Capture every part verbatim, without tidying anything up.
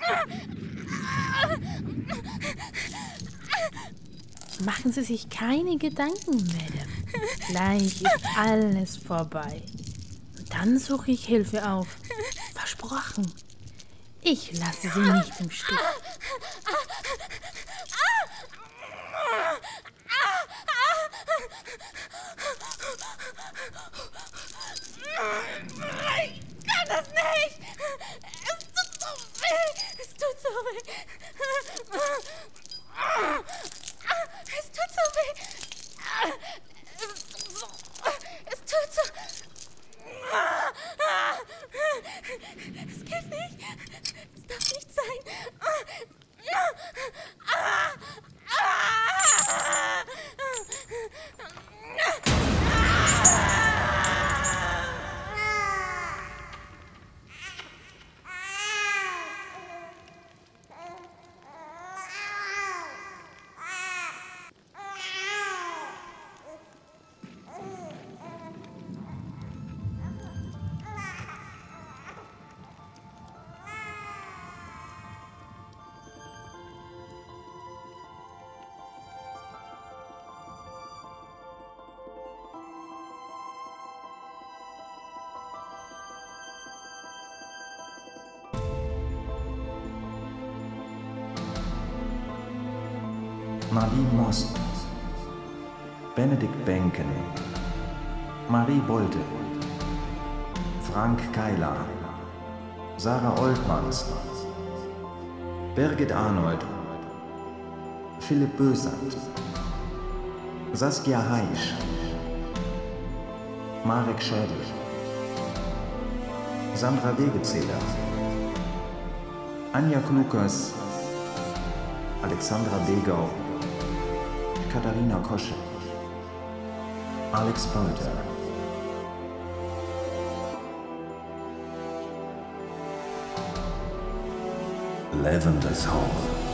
Machen Sie sich keine Gedanken, Madame. Gleich ist alles vorbei. Dann suche ich Hilfe auf. Versprochen. Ich lasse Sie nicht im Stich. Ich kann das nicht! Es tut so weh! Es tut so weh! Es tut so weh! Es tut so... Es tut so... Es geht nicht! Es darf nicht sein! Marlene Mosten, Benedikt Benken, Marie Bolte, Frank Keiler, Sarah Oltmanns, Birgit Arnold, Philipp Bösand, Saskia Heisch, Marek Schädel, Sandra Wegezähler, Anja Klukas, Alexandra Begau, Katharina Kosche, Alex Polter. Lavender's Hall.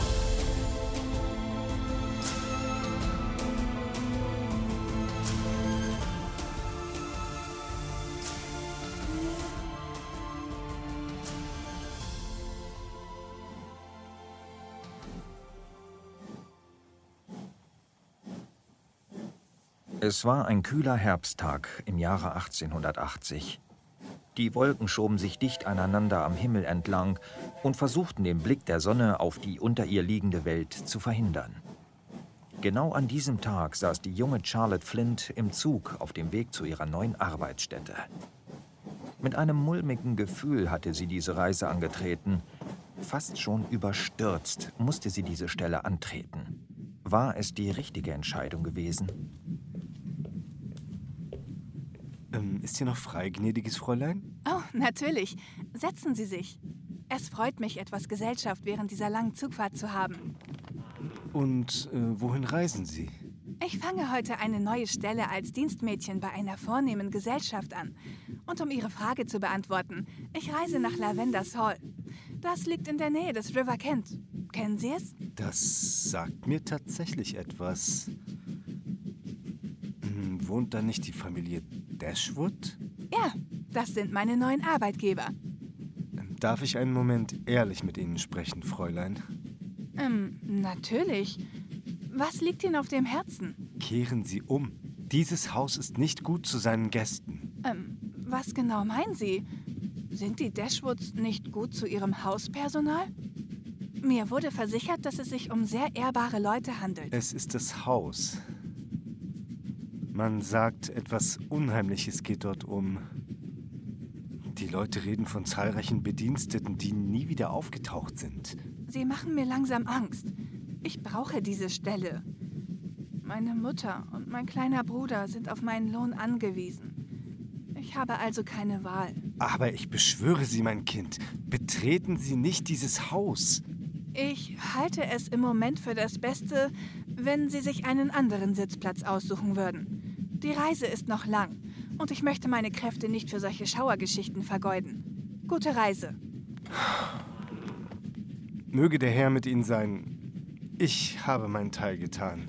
Es war ein kühler Herbsttag im Jahre achtzehnhundertachtzig. Die Wolken schoben sich dicht aneinander am Himmel entlang und versuchten, den Blick der Sonne auf die unter ihr liegende Welt zu verhindern. Genau an diesem Tag saß die junge Charlotte Flint im Zug auf dem Weg zu ihrer neuen Arbeitsstätte. Mit einem mulmigen Gefühl hatte sie diese Reise angetreten. Fast schon überstürzt musste sie diese Stelle antreten. War es die richtige Entscheidung gewesen? Ähm, ist hier noch frei, gnädiges Fräulein? Oh, natürlich. Setzen Sie sich. Es freut mich, etwas Gesellschaft während dieser langen Zugfahrt zu haben. Und äh, wohin reisen Sie? Ich fange heute eine neue Stelle als Dienstmädchen bei einer vornehmen Gesellschaft an. Und um Ihre Frage zu beantworten, ich reise nach Lavender's Hall. Das liegt in der Nähe des River Kent. Kennen Sie es? Das sagt mir tatsächlich etwas. Hm, wohnt da nicht die Familie Dashwood? Ja, das sind meine neuen Arbeitgeber. Darf ich einen Moment ehrlich mit Ihnen sprechen, Fräulein? Ähm, natürlich. Was liegt Ihnen auf dem Herzen? Kehren Sie um. Dieses Haus ist nicht gut zu seinen Gästen. Ähm, was genau meinen Sie? Sind die Dashwoods nicht gut zu ihrem Hauspersonal? Mir wurde versichert, dass es sich um sehr ehrbare Leute handelt. Es ist das Haus. Man sagt, etwas Unheimliches geht dort um. Die Leute reden von zahlreichen Bediensteten, die nie wieder aufgetaucht sind. Sie machen mir langsam Angst. Ich brauche diese Stelle. Meine Mutter und mein kleiner Bruder sind auf meinen Lohn angewiesen. Ich habe also keine Wahl. Aber ich beschwöre Sie, mein Kind, betreten Sie nicht dieses Haus. Ich halte es im Moment für das Beste, wenn Sie sich einen anderen Sitzplatz aussuchen würden. Die Reise ist noch lang und ich möchte meine Kräfte nicht für solche Schauergeschichten vergeuden. Gute Reise. Möge der Herr mit Ihnen sein. Ich habe meinen Teil getan.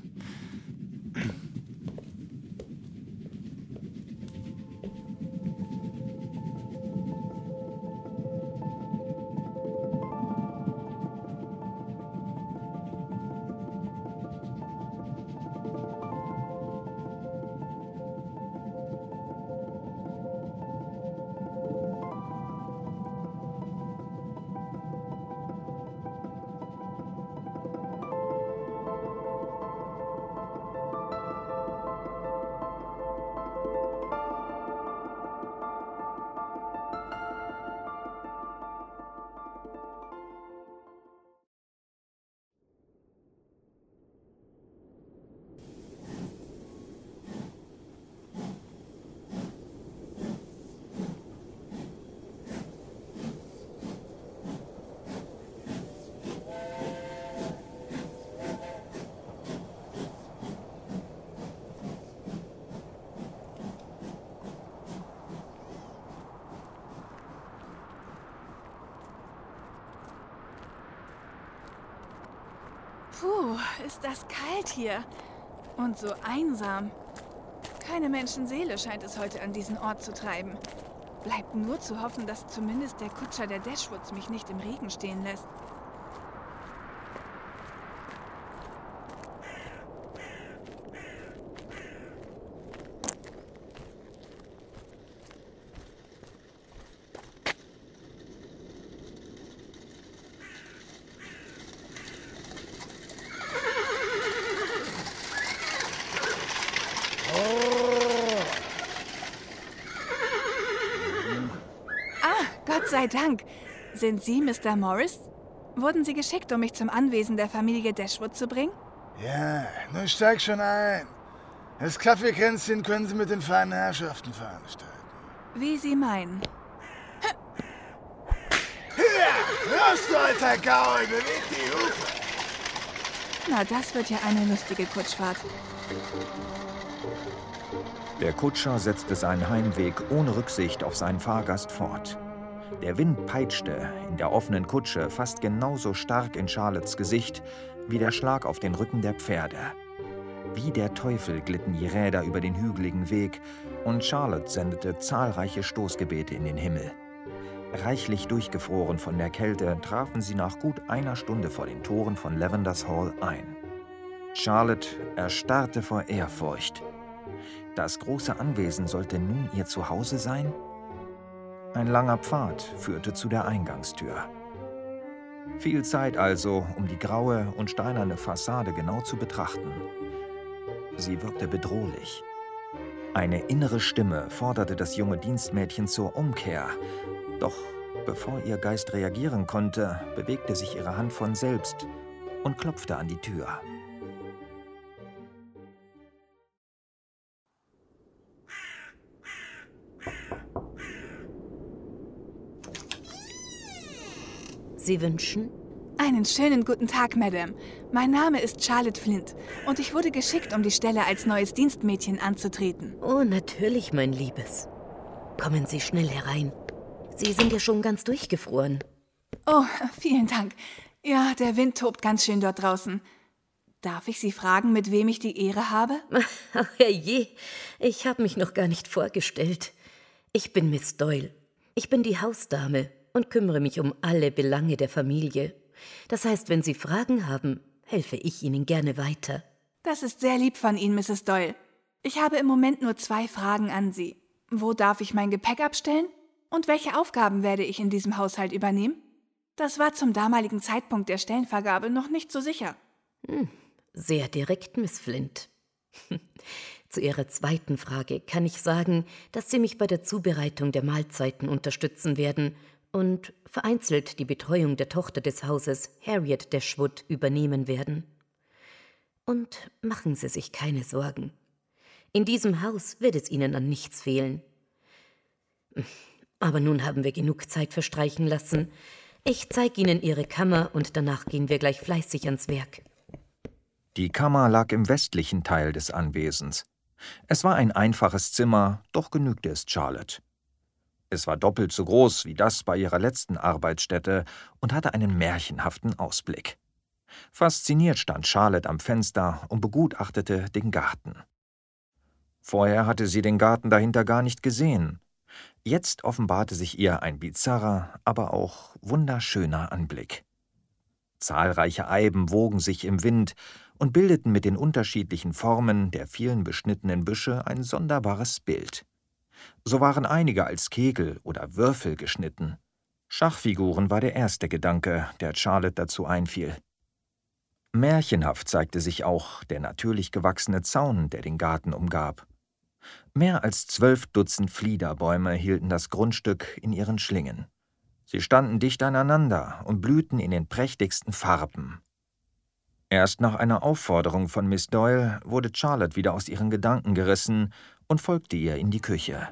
Puh, ist das kalt hier. Und so einsam. Keine Menschenseele scheint es heute an diesen Ort zu treiben. Bleibt nur zu hoffen, dass zumindest der Kutscher der Dashwoods mich nicht im Regen stehen lässt. Gott sei Dank. Sind Sie Mister Morris? Wurden Sie geschickt, um mich zum Anwesen der Familie Dashwood zu bringen? Ja, nun steig schon ein. Das Kaffeekränzchen können Sie mit den feinen Herrschaften veranstalten. Wie Sie meinen. Hier, los, du alter Gaul, beweg die Hufe. Na, das wird ja eine lustige Kutschfahrt. Der Kutscher setzte seinen Heimweg ohne Rücksicht auf seinen Fahrgast fort. Der Wind peitschte in der offenen Kutsche fast genauso stark in Charlottes Gesicht wie der Schlag auf den Rücken der Pferde. Wie der Teufel glitten die Räder über den hügeligen Weg und Charlotte sendete zahlreiche Stoßgebete in den Himmel. Reichlich durchgefroren von der Kälte trafen sie nach gut einer Stunde vor den Toren von Lavenders Hall ein. Charlotte erstarrte vor Ehrfurcht. Das große Anwesen sollte nun ihr Zuhause sein? Ein langer Pfad führte zu der Eingangstür. Viel Zeit also, um die graue und steinerne Fassade genau zu betrachten. Sie wirkte bedrohlich. Eine innere Stimme forderte das junge Dienstmädchen zur Umkehr. Doch bevor ihr Geist reagieren konnte, bewegte sich ihre Hand von selbst und klopfte an die Tür. Sie wünschen? Einen schönen guten Tag, Madame. Mein Name ist Charlotte Flint und ich wurde geschickt, um die Stelle als neues Dienstmädchen anzutreten. Oh, natürlich, mein Liebes. Kommen Sie schnell herein. Sie sind ja schon ganz durchgefroren. Oh, vielen Dank. Ja, der Wind tobt ganz schön dort draußen. Darf ich Sie fragen, mit wem ich die Ehre habe? Ach, herrje, ich habe mich noch gar nicht vorgestellt. Ich bin Miss Doyle. Ich bin die Hausdame und kümmere mich um alle Belange der Familie. Das heißt, wenn Sie Fragen haben, helfe ich Ihnen gerne weiter. Das ist sehr lieb von Ihnen, Misses Doyle. Ich habe im Moment nur zwei Fragen an Sie. Wo darf ich mein Gepäck abstellen? Und welche Aufgaben werde ich in diesem Haushalt übernehmen? Das war zum damaligen Zeitpunkt der Stellenvergabe noch nicht so sicher. Hm, sehr direkt, Miss Flint. Zu Ihrer zweiten Frage kann ich sagen, dass Sie mich bei der Zubereitung der Mahlzeiten unterstützen werden und vereinzelt die Betreuung der Tochter des Hauses, Harriet Dashwood, übernehmen werden. Und machen Sie sich keine Sorgen. In diesem Haus wird es Ihnen an nichts fehlen. Aber nun haben wir genug Zeit verstreichen lassen. Ich zeige Ihnen Ihre Kammer und danach gehen wir gleich fleißig ans Werk. Die Kammer lag im westlichen Teil des Anwesens. Es war ein einfaches Zimmer, doch genügte es Charlotte. Es war doppelt so groß wie das bei ihrer letzten Arbeitsstätte und hatte einen märchenhaften Ausblick. Fasziniert stand Charlotte am Fenster und begutachtete den Garten. Vorher hatte sie den Garten dahinter gar nicht gesehen. Jetzt offenbarte sich ihr ein bizarrer, aber auch wunderschöner Anblick. Zahlreiche Eiben wogen sich im Wind und bildeten mit den unterschiedlichen Formen der vielen beschnittenen Büsche ein sonderbares Bild. So waren einige als Kegel oder Würfel geschnitten. Schachfiguren war der erste Gedanke, der Charlotte dazu einfiel. Märchenhaft zeigte sich auch der natürlich gewachsene Zaun, der den Garten umgab. Mehr als zwölf Dutzend Fliederbäume hielten das Grundstück in ihren Schlingen. Sie standen dicht aneinander und blühten in den prächtigsten Farben. Erst nach einer Aufforderung von Miss Doyle wurde Charlotte wieder aus ihren Gedanken gerissen und folgte ihr in die Küche.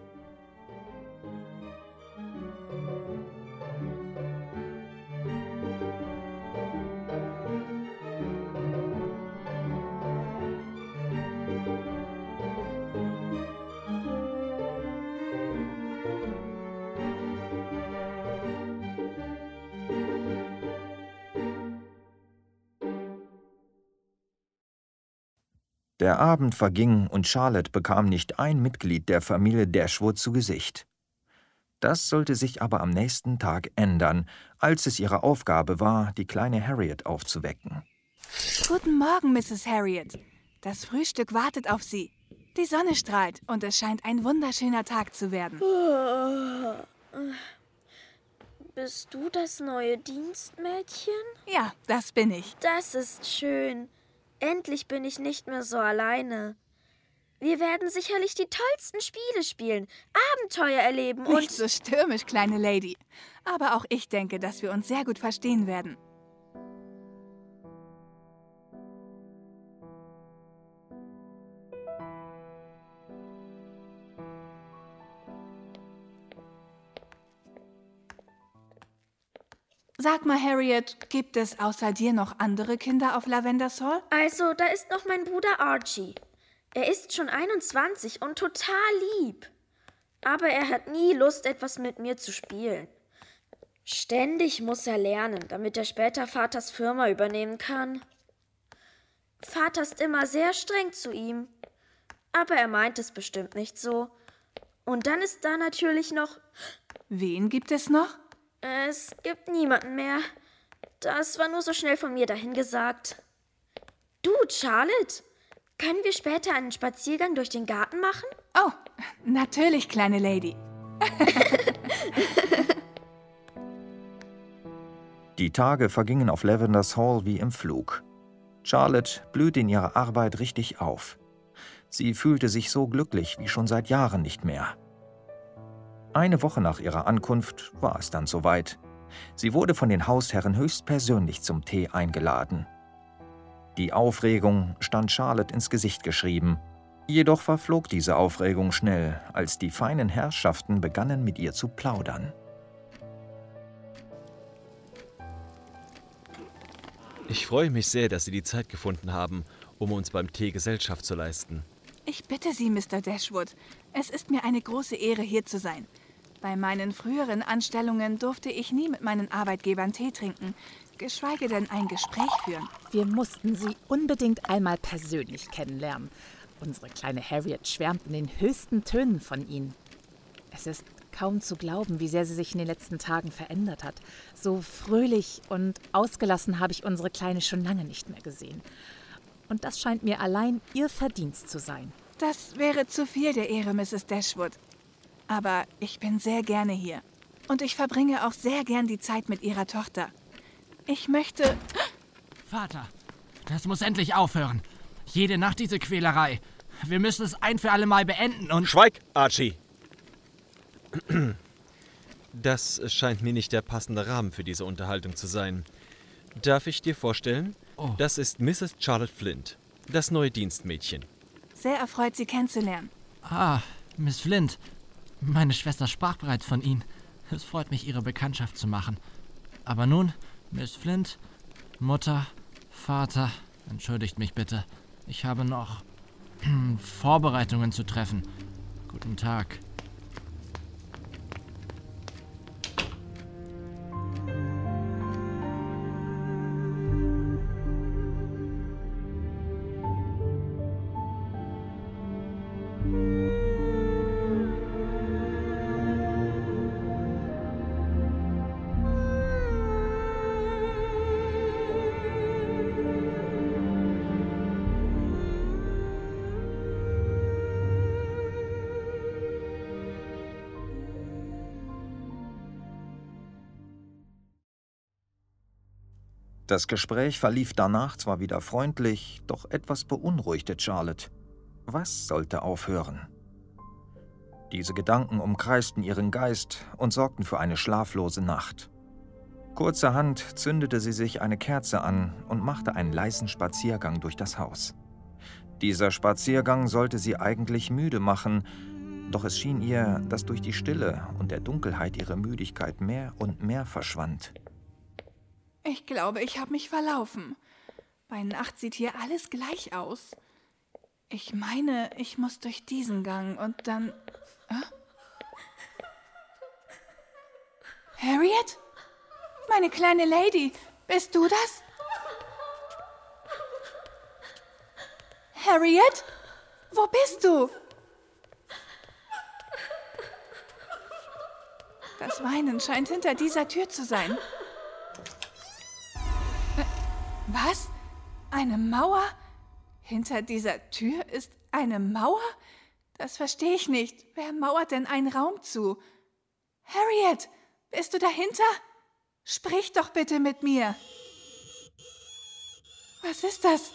Der Abend verging und Charlotte bekam nicht ein Mitglied der Familie Dashwood zu Gesicht. Das sollte sich aber am nächsten Tag ändern, als es ihre Aufgabe war, die kleine Harriet aufzuwecken. Guten Morgen, Misses Harriet. Das Frühstück wartet auf Sie. Die Sonne strahlt und es scheint ein wunderschöner Tag zu werden. Bist du das neue Dienstmädchen? Ja, das bin ich. Das ist schön. Endlich bin ich nicht mehr so alleine. Wir werden sicherlich die tollsten Spiele spielen, Abenteuer erleben und... Nicht so stürmisch, kleine Lady. Aber auch ich denke, dass wir uns sehr gut verstehen werden. Sag mal, Harriet, gibt es außer dir noch andere Kinder auf Lavenders Hall? Also, da ist noch mein Bruder Archie. Er ist schon einundzwanzig und total lieb. Aber er hat nie Lust, etwas mit mir zu spielen. Ständig muss er lernen, damit er später Vaters Firma übernehmen kann. Vater ist immer sehr streng zu ihm. Aber er meint es bestimmt nicht so. Und dann ist da natürlich noch... Wen gibt es noch? Es gibt niemanden mehr. Das war nur so schnell von mir dahingesagt. Du, Charlotte, können wir später einen Spaziergang durch den Garten machen? Oh, natürlich, kleine Lady. Die Tage vergingen auf Lavenders Hall wie im Flug. Charlotte blühte in ihrer Arbeit richtig auf. Sie fühlte sich so glücklich wie schon seit Jahren nicht mehr. Eine Woche nach ihrer Ankunft war es dann soweit. Sie wurde von den Hausherren höchstpersönlich zum Tee eingeladen. Die Aufregung stand Charlotte ins Gesicht geschrieben. Jedoch verflog diese Aufregung schnell, als die feinen Herrschaften begannen, mit ihr zu plaudern. Ich freue mich sehr, dass Sie die Zeit gefunden haben, um uns beim Tee Gesellschaft zu leisten. Ich bitte Sie, Mister Dashwood. Es ist mir eine große Ehre, hier zu sein. Bei meinen früheren Anstellungen durfte ich nie mit meinen Arbeitgebern Tee trinken, geschweige denn ein Gespräch führen. Wir mussten Sie unbedingt einmal persönlich kennenlernen. Unsere kleine Harriet schwärmt in den höchsten Tönen von Ihnen. Es ist kaum zu glauben, wie sehr sie sich in den letzten Tagen verändert hat. So fröhlich und ausgelassen habe ich unsere Kleine schon lange nicht mehr gesehen. Und das scheint mir allein Ihr Verdienst zu sein. Das wäre zu viel der Ehre, Misses Dashwood. Aber ich bin sehr gerne hier. Und ich verbringe auch sehr gern die Zeit mit Ihrer Tochter. Ich möchte... Vater, das muss endlich aufhören. Jede Nacht diese Quälerei. Wir müssen es ein für alle Mal beenden und... Schweig, Archie! Das scheint mir nicht der passende Rahmen für diese Unterhaltung zu sein. Darf ich dir vorstellen? Oh. Das ist Misses Charlotte Flint, das neue Dienstmädchen. Sehr erfreut, Sie kennenzulernen. Ah, Miss Flint. Meine Schwester sprach bereits von Ihnen. Es freut mich, Ihre Bekanntschaft zu machen. Aber nun, Miss Flint, Mutter, Vater, entschuldigt mich bitte. Ich habe noch Vorbereitungen zu treffen. Guten Tag. Das Gespräch verlief danach zwar wieder freundlich, doch etwas beunruhigte Charlotte. Was sollte aufhören? Diese Gedanken umkreisten ihren Geist und sorgten für eine schlaflose Nacht. Kurzerhand zündete sie sich eine Kerze an und machte einen leisen Spaziergang durch das Haus. Dieser Spaziergang sollte sie eigentlich müde machen, doch es schien ihr, dass durch die Stille und der Dunkelheit ihre Müdigkeit mehr und mehr verschwand. Ich glaube, ich habe mich verlaufen. Bei Nacht sieht hier alles gleich aus. Ich meine, ich muss durch diesen Gang und dann... Äh? Harriet? Meine kleine Lady, bist du das? Harriet? Wo bist du? Das Weinen scheint hinter dieser Tür zu sein. Was? Eine Mauer? Hinter dieser Tür ist eine Mauer? Das verstehe ich nicht. Wer mauert denn einen Raum zu? Harriet, bist du dahinter? Sprich doch bitte mit mir. Was ist das?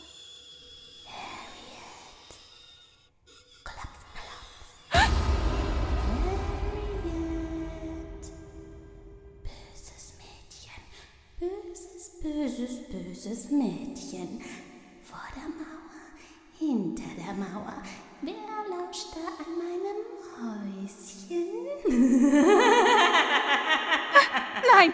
Böses, böses, böses Mädchen. Vor der Mauer, hinter der Mauer. Wer lauscht da an meinem Häuschen? Nein!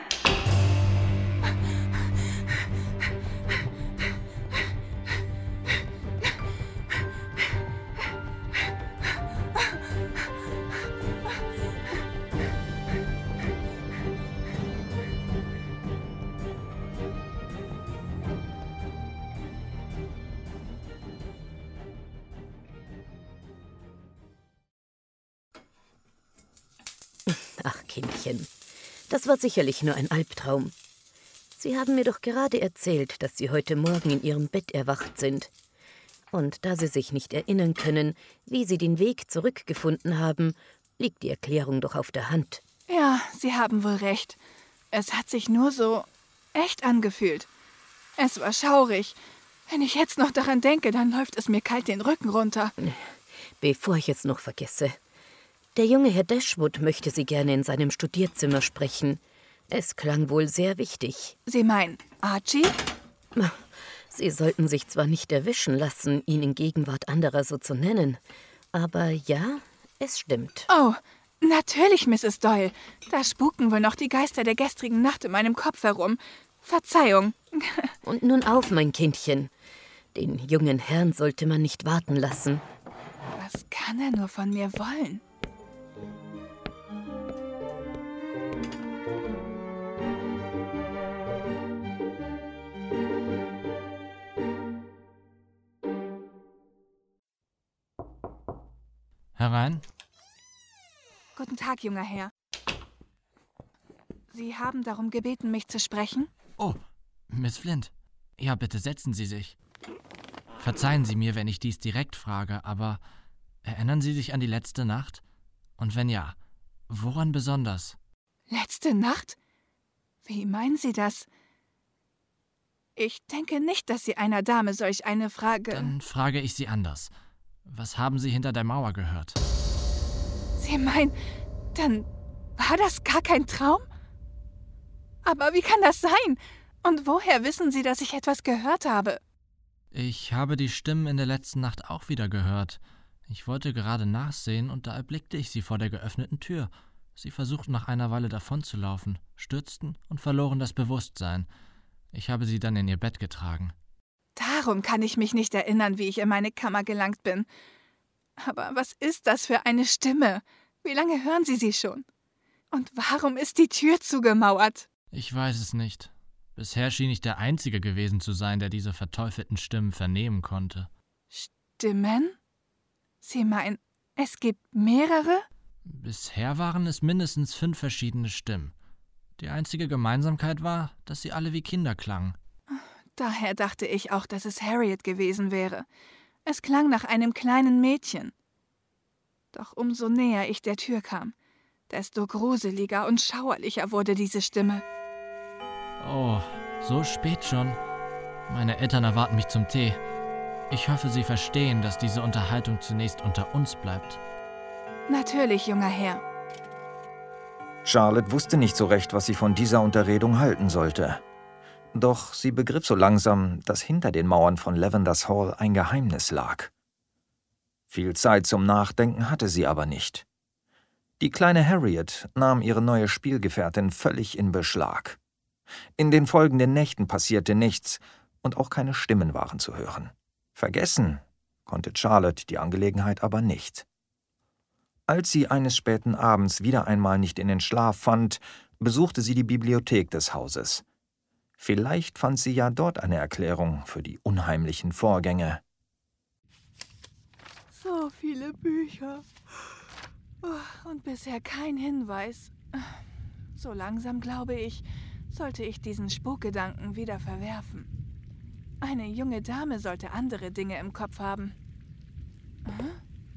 Ach, Kindchen, das war sicherlich nur ein Albtraum. Sie haben mir doch gerade erzählt, dass Sie heute Morgen in Ihrem Bett erwacht sind. Und da Sie sich nicht erinnern können, wie Sie den Weg zurückgefunden haben, liegt die Erklärung doch auf der Hand. Ja, Sie haben wohl recht. Es hat sich nur so echt angefühlt. Es war schaurig. Wenn ich jetzt noch daran denke, dann läuft es mir kalt den Rücken runter. Bevor ich es noch vergesse. Der junge Herr Dashwood möchte Sie gerne in seinem Studierzimmer sprechen. Es klang wohl sehr wichtig. Sie meinen Archie? Sie sollten sich zwar nicht erwischen lassen, ihn in Gegenwart anderer so zu nennen, aber ja, es stimmt. Oh, natürlich, Misses Doyle. Da spuken wohl noch die Geister der gestrigen Nacht in meinem Kopf herum. Verzeihung. Und nun auf, mein Kindchen. Den jungen Herrn sollte man nicht warten lassen. Was kann er nur von mir wollen? Herein. Guten Tag, junger Herr. Sie haben darum gebeten, mich zu sprechen? Oh, Miss Flint. Ja, bitte setzen Sie sich. Verzeihen Sie mir, wenn ich dies direkt frage, aber erinnern Sie sich an die letzte Nacht? Und wenn ja, woran besonders? Letzte Nacht? Wie meinen Sie das? Ich denke nicht, dass Sie einer Dame solch eine Frage... Dann frage ich Sie anders. Was haben Sie hinter der Mauer gehört? Sie meinen, dann war das gar kein Traum? Aber wie kann das sein? Und woher wissen Sie, dass ich etwas gehört habe? Ich habe die Stimmen in der letzten Nacht auch wieder gehört. Ich wollte gerade nachsehen und da erblickte ich Sie vor der geöffneten Tür. Sie versuchten nach einer Weile davonzulaufen, stürzten und verloren das Bewusstsein. Ich habe Sie dann in Ihr Bett getragen. Darum kann ich mich nicht erinnern, wie ich in meine Kammer gelangt bin. Aber was ist das für eine Stimme? Wie lange hören Sie sie schon? Und warum ist die Tür zugemauert? Ich weiß es nicht. Bisher schien ich der Einzige gewesen zu sein, der diese verteufelten Stimmen vernehmen konnte. Stimmen? Sie meinen, es gibt mehrere? Bisher waren es mindestens fünf verschiedene Stimmen. Die einzige Gemeinsamkeit war, dass sie alle wie Kinder klangen. Daher dachte ich auch, dass es Harriet gewesen wäre. Es klang nach einem kleinen Mädchen. Doch umso näher ich der Tür kam, desto gruseliger und schauerlicher wurde diese Stimme. Oh, so spät schon. Meine Eltern erwarten mich zum Tee. Ich hoffe, Sie verstehen, dass diese Unterhaltung zunächst unter uns bleibt. Natürlich, junger Herr. Charlotte wusste nicht so recht, was sie von dieser Unterredung halten sollte. Doch sie begriff so langsam, dass hinter den Mauern von Lavenders Hall ein Geheimnis lag. Viel Zeit zum Nachdenken hatte sie aber nicht. Die kleine Harriet nahm ihre neue Spielgefährtin völlig in Beschlag. In den folgenden Nächten passierte nichts und auch keine Stimmen waren zu hören. Vergessen konnte Charlotte die Angelegenheit aber nicht. Als sie eines späten Abends wieder einmal nicht in den Schlaf fand, besuchte sie die Bibliothek des Hauses. Vielleicht fand sie ja dort eine Erklärung für die unheimlichen Vorgänge. so viele Bücher. Oh, und bisher kein Hinweis. So langsam glaube ich, sollte ich diesen Spukgedanken wieder verwerfen. Eine junge Dame sollte andere Dinge im Kopf haben. Hm?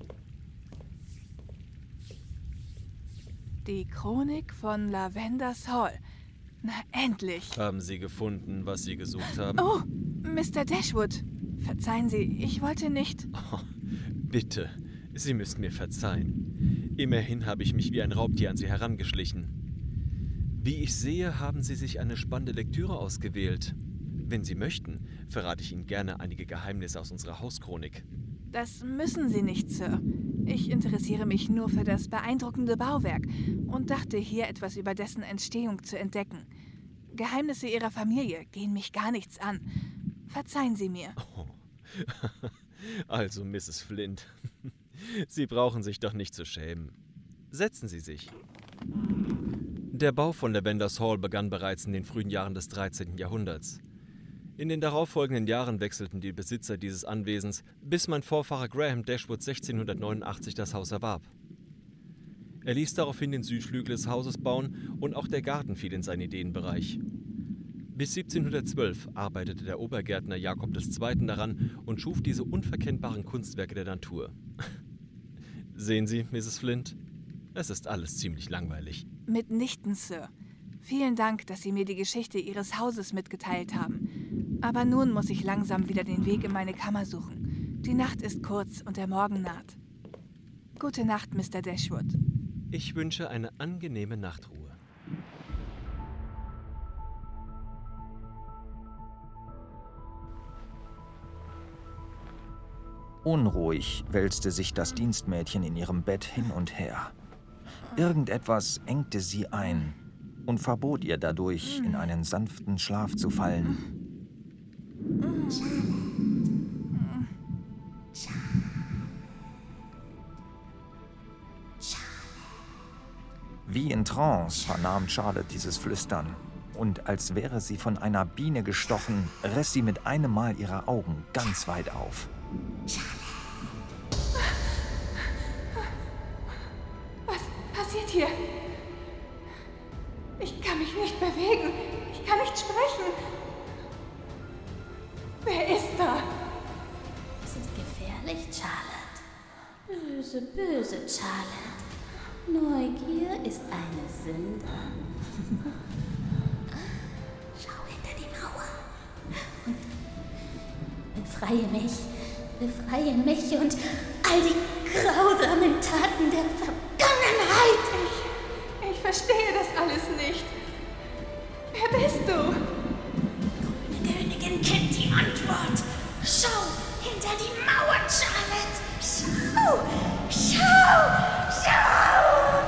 Die Chronik von Lavenders Hall. Na, endlich. Haben Sie gefunden, was Sie gesucht haben? Oh, Mister Dashwood. Verzeihen Sie, ich wollte nicht... Oh, bitte, Sie müssen mir verzeihen. Immerhin habe ich mich wie ein Raubtier an Sie herangeschlichen. Wie ich sehe, haben Sie sich eine spannende Lektüre ausgewählt. Wenn Sie möchten, verrate ich Ihnen gerne einige Geheimnisse aus unserer Hauschronik. Das müssen Sie nicht, Sir. Ich interessiere mich nur für das beeindruckende Bauwerk und dachte, hier etwas über dessen Entstehung zu entdecken. Geheimnisse Ihrer Familie gehen mich gar nichts an. Verzeihen Sie mir. Oh. Also, Misses Flint, Sie brauchen sich doch nicht zu schämen. Setzen Sie sich. Der Bau von Lavenders Hall begann bereits in den frühen Jahren des dreizehnten Jahrhunderts. In den darauffolgenden Jahren wechselten die Besitzer dieses Anwesens, bis mein Vorfahre Graham Dashwood sechzehnhundertneunundachtzig das Haus erwarb. Er ließ daraufhin den Südflügel des Hauses bauen und auch der Garten fiel in seinen Ideenbereich. Bis siebzehnhundertzwölf arbeitete der Obergärtner Jakob der Zweite daran und schuf diese unverkennbaren Kunstwerke der Natur. Sehen Sie, Misses Flint, es ist alles ziemlich langweilig. Mitnichten, Sir. Vielen Dank, dass Sie mir die Geschichte Ihres Hauses mitgeteilt haben. Aber nun muss ich langsam wieder den Weg in meine Kammer suchen. Die Nacht ist kurz und der Morgen naht. Gute Nacht, Mister Dashwood. Ich wünsche eine angenehme Nachtruhe. Unruhig wälzte sich das Dienstmädchen in ihrem Bett hin und her. Irgendetwas engte sie ein und verbot ihr dadurch, in einen sanften Schlaf zu fallen. Wie in Trance vernahm Charlotte dieses Flüstern. Und als wäre sie von einer Biene gestochen, riss sie mit einem Mal ihre Augen ganz weit auf. Was passiert hier? Ich kann mich nicht bewegen. Ich kann nicht sprechen. Wer ist da? Es ist gefährlich, Charlotte. Böse, böse Charlotte. Neugier ist eine Sünde. Schau hinter die Mauer. Befreie mich. Befreie mich und all die grausamen Taten der Vergangenheit. Ich, ich verstehe das alles nicht. Wer bist du? Die Königin kennt die Antwort. Schau hinter die Mauer, Charlotte. Schau, schau, schau.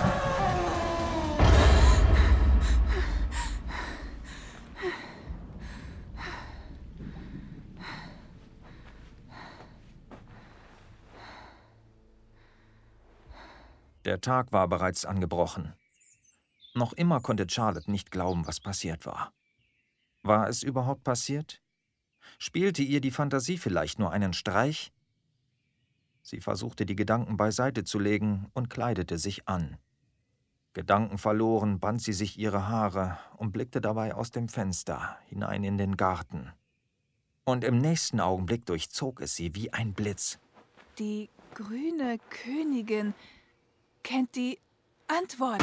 Der Tag war bereits angebrochen. Noch immer konnte Charlotte nicht glauben, was passiert war. War es überhaupt passiert? Spielte ihr die Fantasie vielleicht nur einen Streich? Sie versuchte, die Gedanken beiseite zu legen und kleidete sich an. Gedankenverloren band sie sich ihre Haare und blickte dabei aus dem Fenster hinein in den Garten. Und im nächsten Augenblick durchzog es sie wie ein Blitz. Die grüne Königin kennt die Antwort.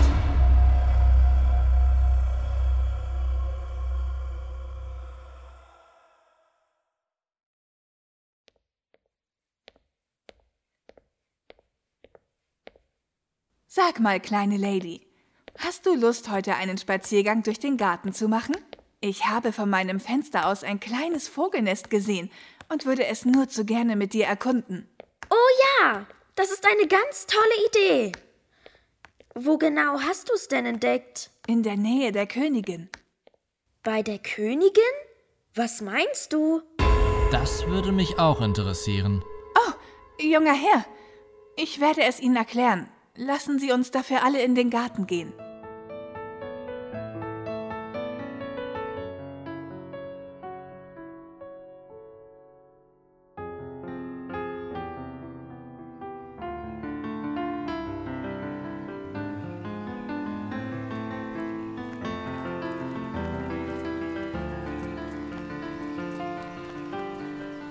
Sag mal, kleine Lady, hast du Lust, heute einen Spaziergang durch den Garten zu machen? Ich habe von meinem Fenster aus ein kleines Vogelnest gesehen und würde es nur zu gerne mit dir erkunden. Oh ja, das ist eine ganz tolle Idee. Wo genau hast du es denn entdeckt? In der Nähe der Königin. Bei der Königin? Was meinst du? Das würde mich auch interessieren. Oh, junger Herr, ich werde es Ihnen erklären. Lassen Sie uns dafür alle in den Garten gehen.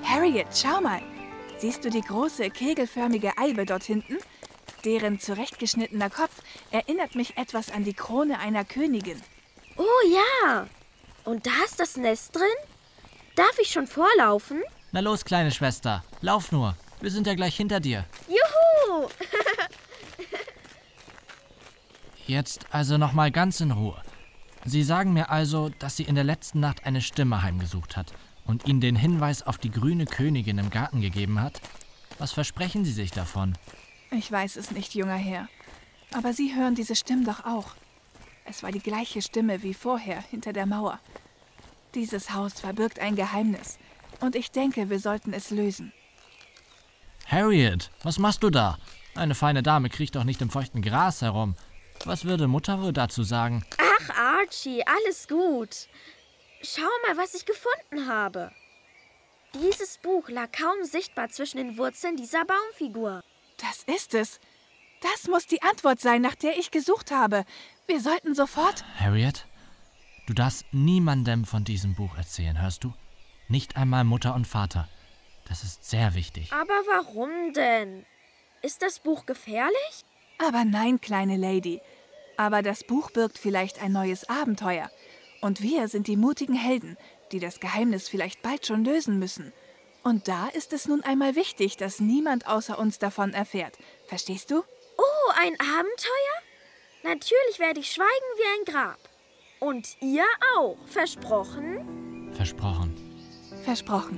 Harriet, schau mal. Siehst du die große, kegelförmige Eibe dort hinten? Deren zurechtgeschnittener Kopf erinnert mich etwas an die Krone einer Königin. Oh ja. Und da ist das Nest drin? Darf ich schon vorlaufen? Na los, kleine Schwester. Lauf nur. Wir sind ja gleich hinter dir. Juhu! Jetzt also noch mal ganz in Ruhe. Sie sagen mir also, dass sie in der letzten Nacht eine Stimme heimgesucht hat und Ihnen den Hinweis auf die grüne Königin im Garten gegeben hat? Was versprechen Sie sich davon? Ich weiß es nicht, junger Herr. Aber Sie hören diese Stimmen doch auch. Es war die gleiche Stimme wie vorher hinter der Mauer. Dieses Haus verbirgt ein Geheimnis. Und ich denke, wir sollten es lösen. Harriet, was machst du da? Eine feine Dame kriecht doch nicht im feuchten Gras herum. Was würde Mutter wohl dazu sagen? Ach, Archie, alles gut. Schau mal, was ich gefunden habe. Dieses Buch lag kaum sichtbar zwischen den Wurzeln dieser Baumfigur. Das ist es. Das muss die Antwort sein, nach der ich gesucht habe. Wir sollten sofort... Harriet, du darfst niemandem von diesem Buch erzählen, hörst du? Nicht einmal Mutter und Vater. Das ist sehr wichtig. Aber warum denn? Ist das Buch gefährlich? Aber nein, kleine Lady. Aber das Buch birgt vielleicht ein neues Abenteuer. Und wir sind die mutigen Helden, die das Geheimnis vielleicht bald schon lösen müssen. Und da ist es nun einmal wichtig, dass niemand außer uns davon erfährt. Verstehst du? Oh, ein Abenteuer? Natürlich werde ich schweigen wie ein Grab. Und ihr auch. Versprochen? Versprochen. Versprochen.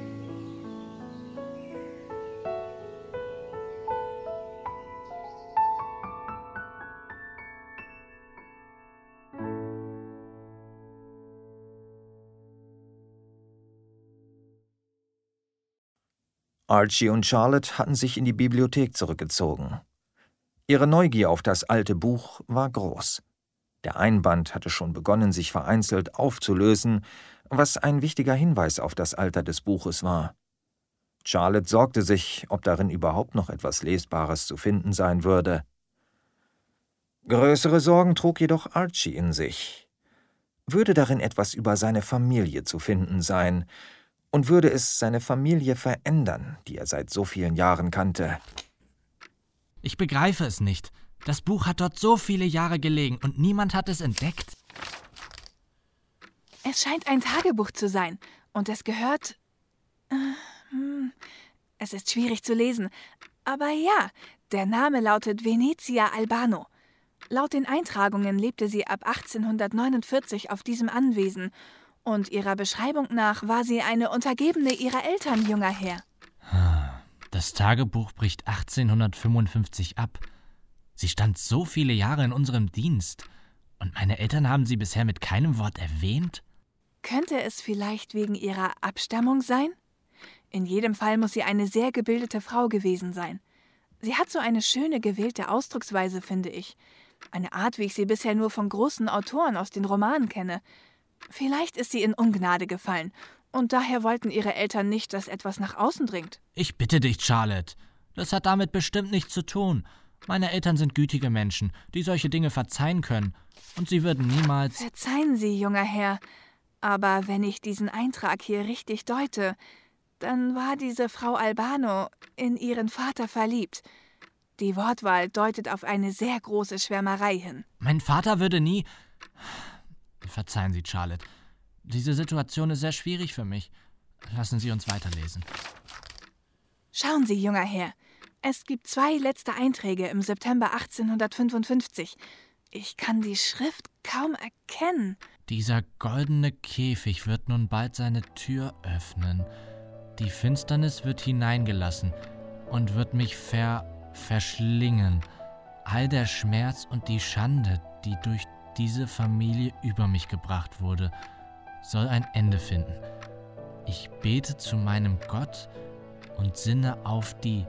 Archie und Charlotte hatten sich in die Bibliothek zurückgezogen. Ihre Neugier auf das alte Buch war groß. Der Einband hatte schon begonnen, sich vereinzelt aufzulösen, was ein wichtiger Hinweis auf das Alter des Buches war. Charlotte sorgte sich, ob darin überhaupt noch etwas Lesbares zu finden sein würde. Größere Sorgen trug jedoch Archie in sich. Würde darin etwas über seine Familie zu finden sein, und würde es seine Familie verändern, die er seit so vielen Jahren kannte? Ich begreife es nicht. Das Buch hat dort so viele Jahre gelegen und niemand hat es entdeckt. Es scheint ein Tagebuch zu sein und es gehört... Äh, hm, es ist schwierig zu lesen, aber ja, der Name lautet Venezia Albano. Laut den Eintragungen lebte sie ab achtzehnhundertneunundvierzig auf diesem Anwesen und ihrer Beschreibung nach war sie eine Untergebene ihrer Eltern, junger Herr. Das Tagebuch bricht achtzehnhundertfünfundfünfzig ab. Sie stand so viele Jahre in unserem Dienst. Und meine Eltern haben sie bisher mit keinem Wort erwähnt? Könnte es vielleicht wegen ihrer Abstammung sein? In jedem Fall muss sie eine sehr gebildete Frau gewesen sein. Sie hat so eine schöne, gewählte Ausdrucksweise, finde ich. Eine Art, wie ich sie bisher nur von großen Autoren aus den Romanen kenne. Vielleicht ist sie in Ungnade gefallen. Und daher wollten ihre Eltern nicht, dass etwas nach außen dringt. Ich bitte dich, Charlotte. Das hat damit bestimmt nichts zu tun. Meine Eltern sind gütige Menschen, die solche Dinge verzeihen können. Und sie würden niemals... Verzeihen Sie, junger Herr. Aber wenn ich diesen Eintrag hier richtig deute, dann war diese Frau Albano in ihren Vater verliebt. Die Wortwahl deutet auf eine sehr große Schwärmerei hin. Mein Vater würde nie... Verzeihen Sie, Charlotte. Diese Situation ist sehr schwierig für mich. Lassen Sie uns weiterlesen. Schauen Sie, junger Herr. Es gibt zwei letzte Einträge im September achtzehnhundertfünfundfünfzig. Ich kann die Schrift kaum erkennen. Dieser goldene Käfig wird nun bald seine Tür öffnen. Die Finsternis wird hineingelassen und wird mich ver... verschlingen. All der Schmerz und die Schande, die durch diese Familie über mich gebracht wurde, soll ein Ende finden. Ich bete zu meinem Gott und sinne auf die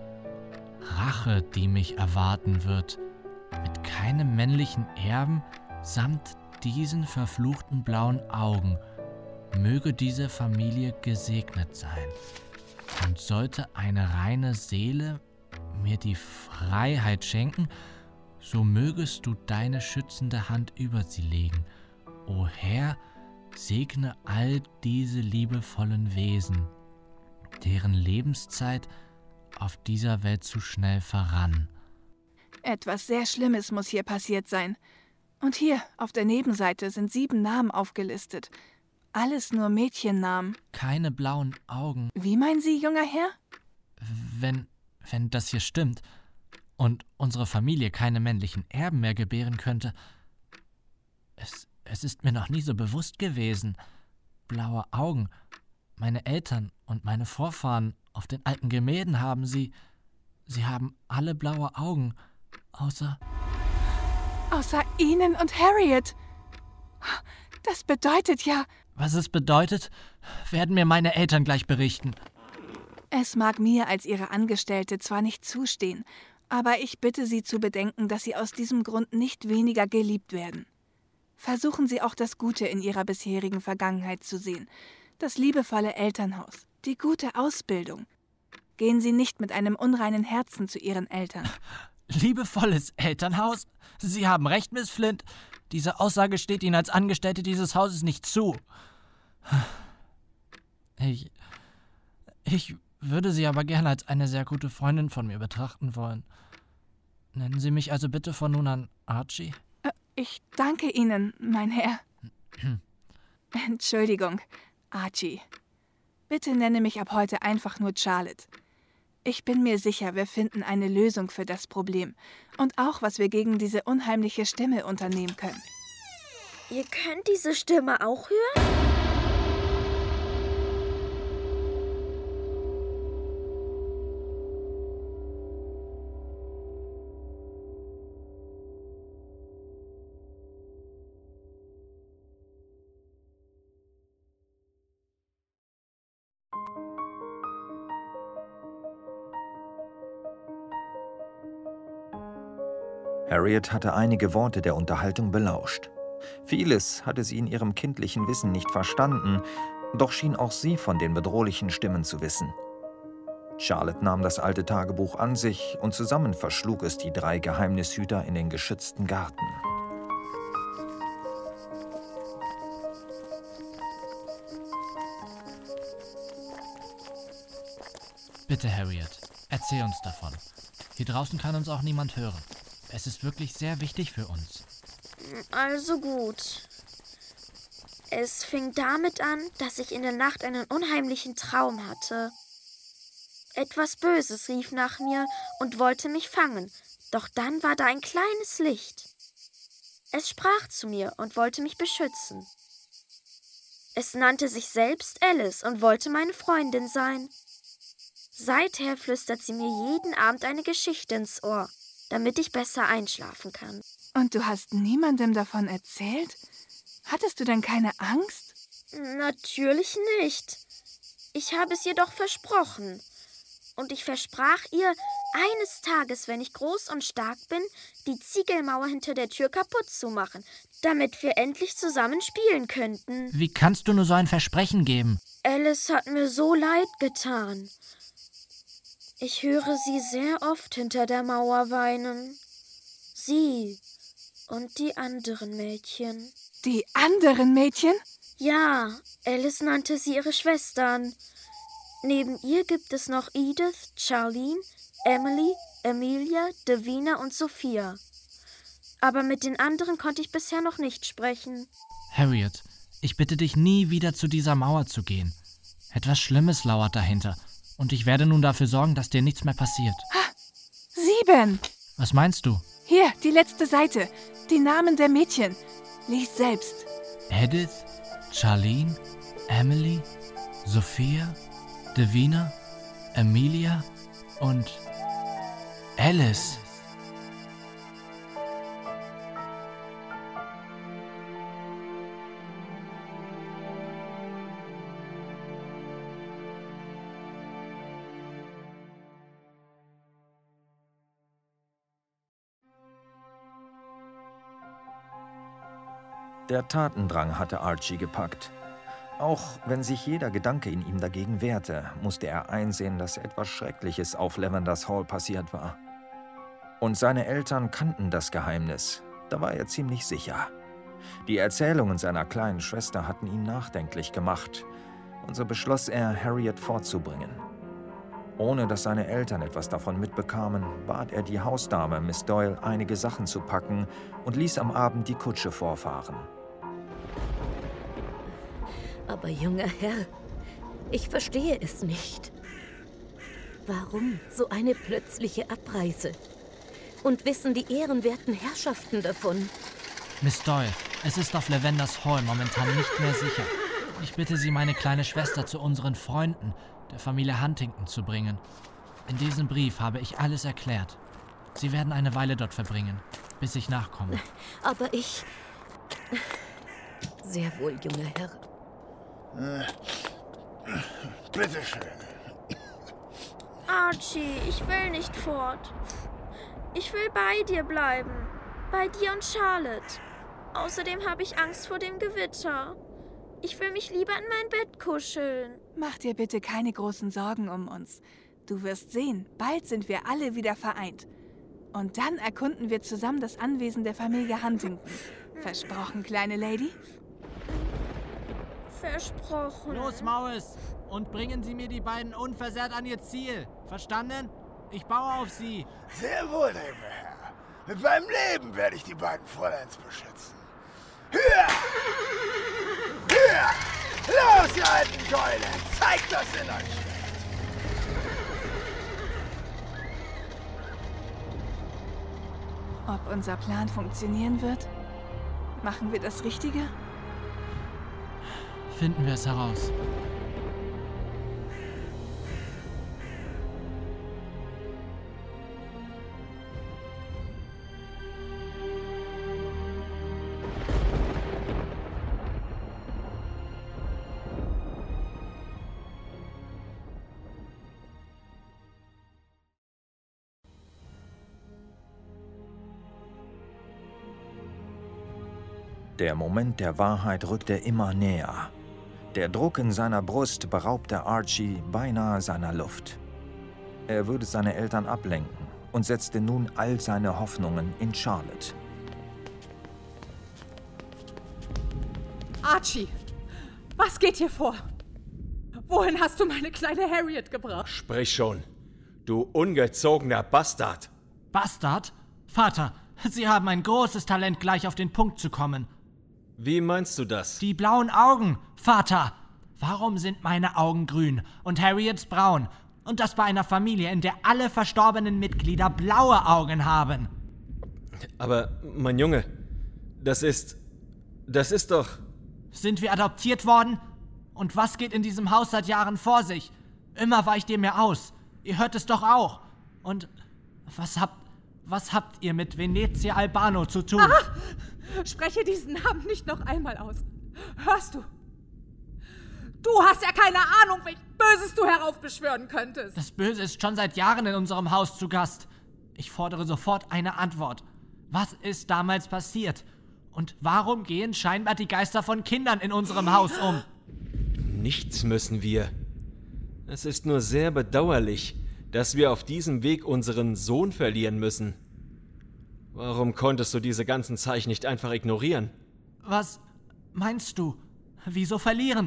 Rache, die mich erwarten wird, mit keinem männlichen Erben samt diesen verfluchten blauen Augen. Möge diese Familie gesegnet sein. Und sollte eine reine Seele mir die Freiheit schenken, so mögest du deine schützende Hand über sie legen. O Herr, segne all diese liebevollen Wesen. deren Lebenszeit auf dieser Welt zu schnell verrann. Etwas sehr Schlimmes muss hier passiert sein. Und hier, auf der Nebenseite, sind sieben Namen aufgelistet. Alles nur Mädchennamen. Keine blauen Augen. Wie meinen Sie, junger Herr? Wenn, wenn das hier stimmt und unsere Familie keine männlichen Erben mehr gebären könnte, es, es ist mir noch nie so bewusst gewesen. Blaue Augen. Meine Eltern und meine Vorfahren auf den alten Gemälden haben sie... Sie haben alle blaue Augen, außer... Außer Ihnen und Harriet. Das bedeutet ja... Was es bedeutet, werden mir meine Eltern gleich berichten. Es mag mir als Ihre Angestellte zwar nicht zustehen, aber ich bitte Sie zu bedenken, dass Sie aus diesem Grund nicht weniger geliebt werden. Versuchen Sie auch das Gute in Ihrer bisherigen Vergangenheit zu sehen. Das liebevolle Elternhaus, die gute Ausbildung. Gehen Sie nicht mit einem unreinen Herzen zu Ihren Eltern. Liebevolles Elternhaus? Sie haben recht, Miss Flint. Diese Aussage steht Ihnen als Angestellte dieses Hauses nicht zu. Ich... Ich würde Sie aber gerne als eine sehr gute Freundin von mir betrachten wollen. Nennen Sie mich also bitte von nun an Archie? Ich danke Ihnen, mein Herr. Entschuldigung, Archie. Bitte nenne mich ab heute einfach nur Charlotte. Ich bin mir sicher, wir finden eine Lösung für das Problem und auch, was wir gegen diese unheimliche Stimme unternehmen können. Ihr könnt diese Stimme auch hören? Harriet hatte einige Worte der Unterhaltung belauscht. Vieles hatte sie in ihrem kindlichen Wissen nicht verstanden, doch schien auch sie von den bedrohlichen Stimmen zu wissen. Charlotte nahm das alte Tagebuch an sich und zusammen verschlug es die drei Geheimnishüter in den geschützten Garten. Bitte, Harriet, erzähl uns davon. Hier draußen kann uns auch niemand hören. Es ist wirklich sehr wichtig für uns. Also gut. Es fing damit an, dass ich in der Nacht einen unheimlichen Traum hatte. Etwas Böses rief nach mir und wollte mich fangen, doch dann war da ein kleines Licht. Es sprach zu mir und wollte mich beschützen. Es nannte sich selbst Alice und wollte meine Freundin sein. Seither flüstert sie mir jeden Abend eine Geschichte ins Ohr, damit ich besser einschlafen kann. Und du hast niemandem davon erzählt? Hattest du denn keine Angst? Natürlich nicht. Ich habe es ihr doch versprochen. Und ich versprach ihr, eines Tages, wenn ich groß und stark bin, die Ziegelmauer hinter der Tür kaputt zu machen, damit wir endlich zusammen spielen könnten. Wie kannst du nur so ein Versprechen geben? Alice hat mir so leid getan. Ich höre sie sehr oft hinter der Mauer weinen. Sie und die anderen Mädchen. Die anderen Mädchen? Ja, Alice nannte sie ihre Schwestern. Neben ihr gibt es noch Edith, Charlene, Emily, Amelia, Davina und Sophia. Aber mit den anderen konnte ich bisher noch nicht sprechen. Harriet, ich bitte dich, nie wieder zu dieser Mauer zu gehen. Etwas Schlimmes lauert dahinter. Und ich werde nun dafür sorgen, dass dir nichts mehr passiert. Ha, sieben! Was meinst du? Hier, die letzte Seite. Die Namen der Mädchen. Lies selbst. Edith, Charlene, Emily, Sophia, Davina, Amelia und Alice. Der Tatendrang hatte Archie gepackt. Auch wenn sich jeder Gedanke in ihm dagegen wehrte, musste er einsehen, dass etwas Schreckliches auf Lavenders Hall passiert war. Und seine Eltern kannten das Geheimnis, da war er ziemlich sicher. Die Erzählungen seiner kleinen Schwester hatten ihn nachdenklich gemacht, und so beschloss er, Harriet vorzubringen. Ohne dass seine Eltern etwas davon mitbekamen, bat er die Hausdame, Miss Doyle, einige Sachen zu packen und ließ am Abend die Kutsche vorfahren. Aber junger Herr, ich verstehe es nicht. Warum so eine plötzliche Abreise? Und wissen die ehrenwerten Herrschaften davon? Miss Doyle, es ist auf Lavenders Hall momentan nicht mehr sicher. Ich bitte Sie, meine kleine Schwester zu unseren Freunden, der Familie Huntington, zu bringen. In diesem Brief habe ich alles erklärt. Sie werden eine Weile dort verbringen, bis ich nachkomme. Aber ich... Sehr wohl, junger Herr. Äh, bitteschön. Archie, ich will nicht fort. Ich will bei dir bleiben. Bei dir und Charlotte. Außerdem habe ich Angst vor dem Gewitter. Ich will mich lieber in mein Bett kuscheln. Mach dir bitte keine großen Sorgen um uns. Du wirst sehen, bald sind wir alle wieder vereint. Und dann erkunden wir zusammen das Anwesen der Familie Huntington. Versprochen, kleine Lady? Versprochen. Los, Maurice! Und bringen Sie mir die beiden unversehrt an ihr Ziel. Verstanden? Ich baue auf Sie. Sehr wohl, Herr. Mit meinem Leben werde ich die beiden Fräuleins beschützen. Höher! Höher! Los, ihr alten Keule! Zeigt, was in euch steckt! Ob unser Plan funktionieren wird? Machen wir das Richtige? Finden wir es heraus. Der Moment der Wahrheit rückte immer näher. Der Druck in seiner Brust beraubte Archie beinahe seiner Luft. Er würde seine Eltern ablenken und setzte nun all seine Hoffnungen in Charlotte. Archie, was geht hier vor? Wohin hast du meine kleine Harriet gebracht? Sprich schon, du ungezogener Bastard! Bastard? Vater, Sie haben ein großes Talent, gleich auf den Punkt zu kommen. Wie meinst du das? Die blauen Augen, Vater! Warum sind meine Augen grün und Harriets braun? Und das bei einer Familie, in der alle verstorbenen Mitglieder blaue Augen haben. Aber, mein Junge, das ist... das ist doch... Sind wir adoptiert worden? Und was geht in diesem Haus seit Jahren vor sich? Immer weicht ihr mir aus. Ihr hört es doch auch. Und was habt, was habt ihr mit Venezia Albano zu tun? Ah, spreche diesen Namen nicht noch einmal aus. Hörst du? Du hast ja keine Ahnung, welch Böses du heraufbeschwören könntest. Das Böse ist schon seit Jahren in unserem Haus zu Gast. Ich fordere sofort eine Antwort. Was ist damals passiert? Und warum gehen scheinbar die Geister von Kindern in unserem Haus um? Nichts müssen wir. Es ist nur sehr bedauerlich, dass wir auf diesem Weg unseren Sohn verlieren müssen. Warum konntest du diese ganzen Zeichen nicht einfach ignorieren? Was meinst du? Wieso verlieren?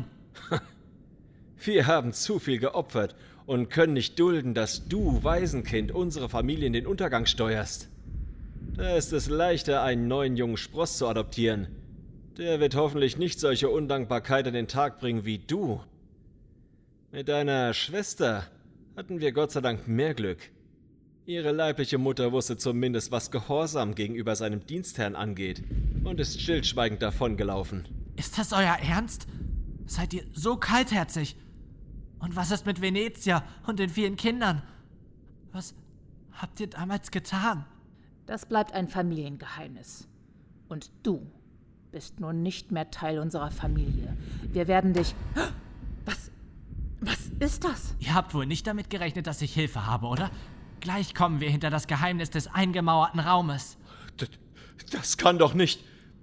Wir haben zu viel geopfert und können nicht dulden, dass du, Waisenkind, unsere Familie in den Untergang steuerst. Da ist es leichter, einen neuen jungen Spross zu adoptieren. Der wird hoffentlich nicht solche Undankbarkeit an den Tag bringen wie du. Mit deiner Schwester hatten wir Gott sei Dank mehr Glück. Ihre leibliche Mutter wusste zumindest, was Gehorsam gegenüber seinem Dienstherrn angeht und ist stillschweigend davongelaufen. Ist das euer Ernst? Seid ihr so kaltherzig? Und was ist mit Venezia und den vielen Kindern? Was habt ihr damals getan? Das bleibt ein Familiengeheimnis. Und du bist nun nicht mehr Teil unserer Familie. Wir werden dich... Was? Was ist das? Ihr habt wohl nicht damit gerechnet, dass ich Hilfe habe, oder? Gleich kommen wir hinter das Geheimnis des eingemauerten Raumes. Das, das kann doch nicht...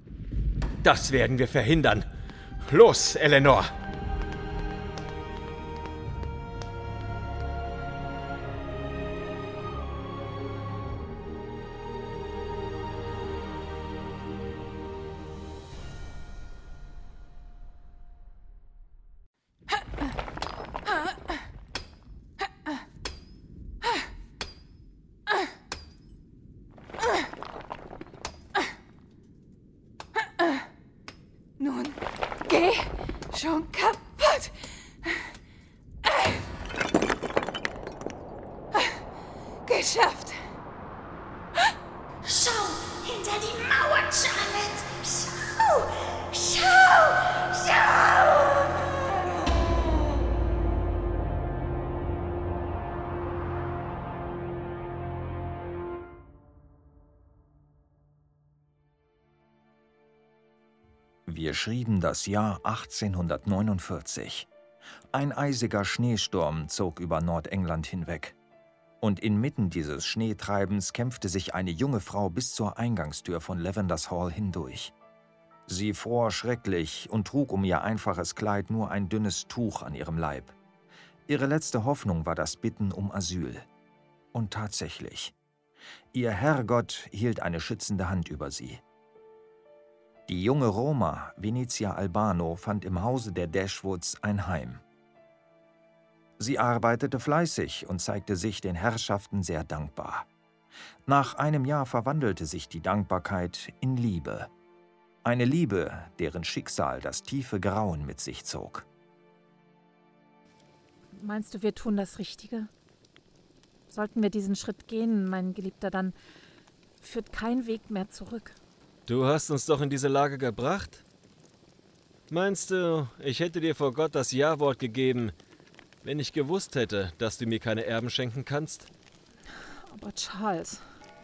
Das werden wir verhindern. Los, Eleanor! Geh schon kaputt. Geschafft. Schau hinter die Mauer, Charlotte. Schau, schau, schau. Wir schrieben das Jahr achtzehnhundertneunundvierzig. Ein eisiger Schneesturm zog über Nordengland hinweg. Und inmitten dieses Schneetreibens kämpfte sich eine junge Frau bis zur Eingangstür von Lavenders Hall hindurch. Sie fror schrecklich und trug um ihr einfaches Kleid nur ein dünnes Tuch an ihrem Leib. Ihre letzte Hoffnung war das Bitten um Asyl. Und tatsächlich, ihr Herrgott hielt eine schützende Hand über sie. Die junge Roma, Venezia Albano, fand im Hause der Dashwoods ein Heim. Sie arbeitete fleißig und zeigte sich den Herrschaften sehr dankbar. Nach einem Jahr verwandelte sich die Dankbarkeit in Liebe. Eine Liebe, deren Schicksal das tiefe Grauen mit sich zog. Meinst du, wir tun das Richtige? Sollten wir diesen Schritt gehen, mein Geliebter, dann führt kein Weg mehr zurück. Du hast uns doch in diese Lage gebracht? Meinst du, ich hätte dir vor Gott das Ja-Wort gegeben, wenn ich gewusst hätte, dass du mir keine Erben schenken kannst? Aber Charles,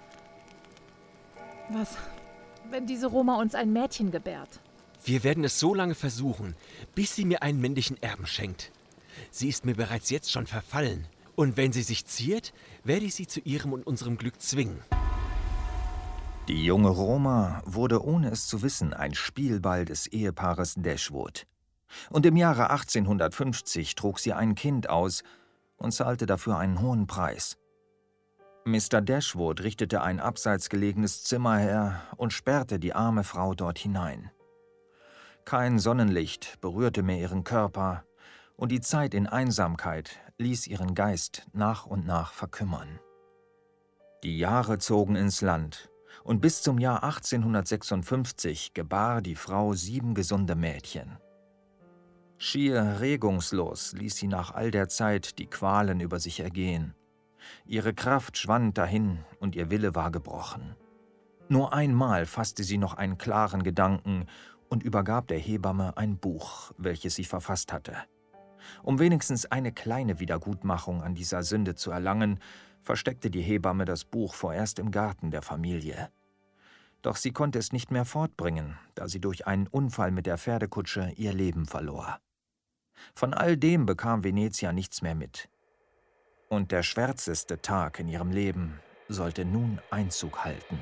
was, wenn diese Roma uns ein Mädchen gebärt? Wir werden es so lange versuchen, bis sie mir einen männlichen Erben schenkt. Sie ist mir bereits jetzt schon verfallen. Und wenn sie sich ziert, werde ich sie zu ihrem und unserem Glück zwingen. Die junge Roma wurde, ohne es zu wissen, ein Spielball des Ehepaares Dashwood. Und im Jahre achtzehnhundertfünfzig trug sie ein Kind aus und zahlte dafür einen hohen Preis. Mister Dashwood richtete ein abseits gelegenes Zimmer her und sperrte die arme Frau dort hinein. Kein Sonnenlicht berührte mehr ihren Körper, und die Zeit in Einsamkeit ließ ihren Geist nach und nach verkümmern. Die Jahre zogen ins Land, und bis zum Jahr achtzehnhundertsechsundfünfzig gebar die Frau sieben gesunde Mädchen. Schier regungslos ließ sie nach all der Zeit die Qualen über sich ergehen. Ihre Kraft schwand dahin und ihr Wille war gebrochen. Nur einmal fasste sie noch einen klaren Gedanken und übergab der Hebamme ein Buch, welches sie verfasst hatte. Um wenigstens eine kleine Wiedergutmachung an dieser Sünde zu erlangen, versteckte die Hebamme das Buch vorerst im Garten der Familie. Doch sie konnte es nicht mehr fortbringen, da sie durch einen Unfall mit der Pferdekutsche ihr Leben verlor. Von all dem bekam Venezia nichts mehr mit. Und der schwärzeste Tag in ihrem Leben sollte nun Einzug halten.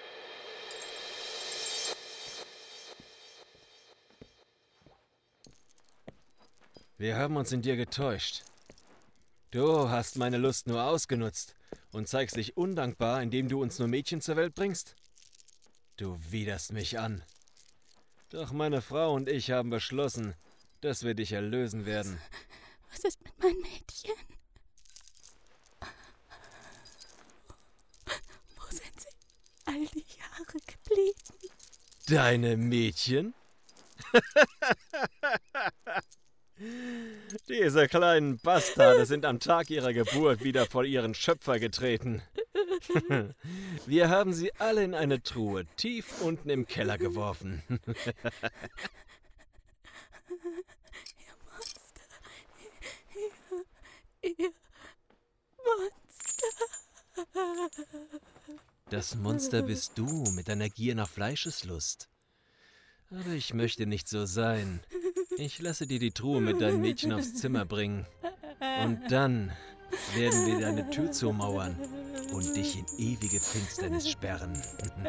Wir haben uns in dir getäuscht. Du hast meine Lust nur ausgenutzt und zeigst dich undankbar, indem du uns nur Mädchen zur Welt bringst. Du widerst mich an. Doch meine Frau und ich haben beschlossen, dass wir dich erlösen werden. Was ist mit meinem Mädchen? Wo sind sie all die Jahre geblieben? Deine Mädchen? Diese kleinen Bastarde sind am Tag ihrer Geburt wieder vor ihren Schöpfer getreten. Wir haben sie alle in eine Truhe tief unten im Keller geworfen. Ihr Monster. Ihr, ihr Monster. Das Monster bist du mit deiner Gier nach Fleischeslust. Aber ich möchte nicht so sein. Ich lasse dir die Truhe mit deinen Mädchen aufs Zimmer bringen. Und dann werden wir deine Tür zumauern und dich in ewige Finsternis sperren.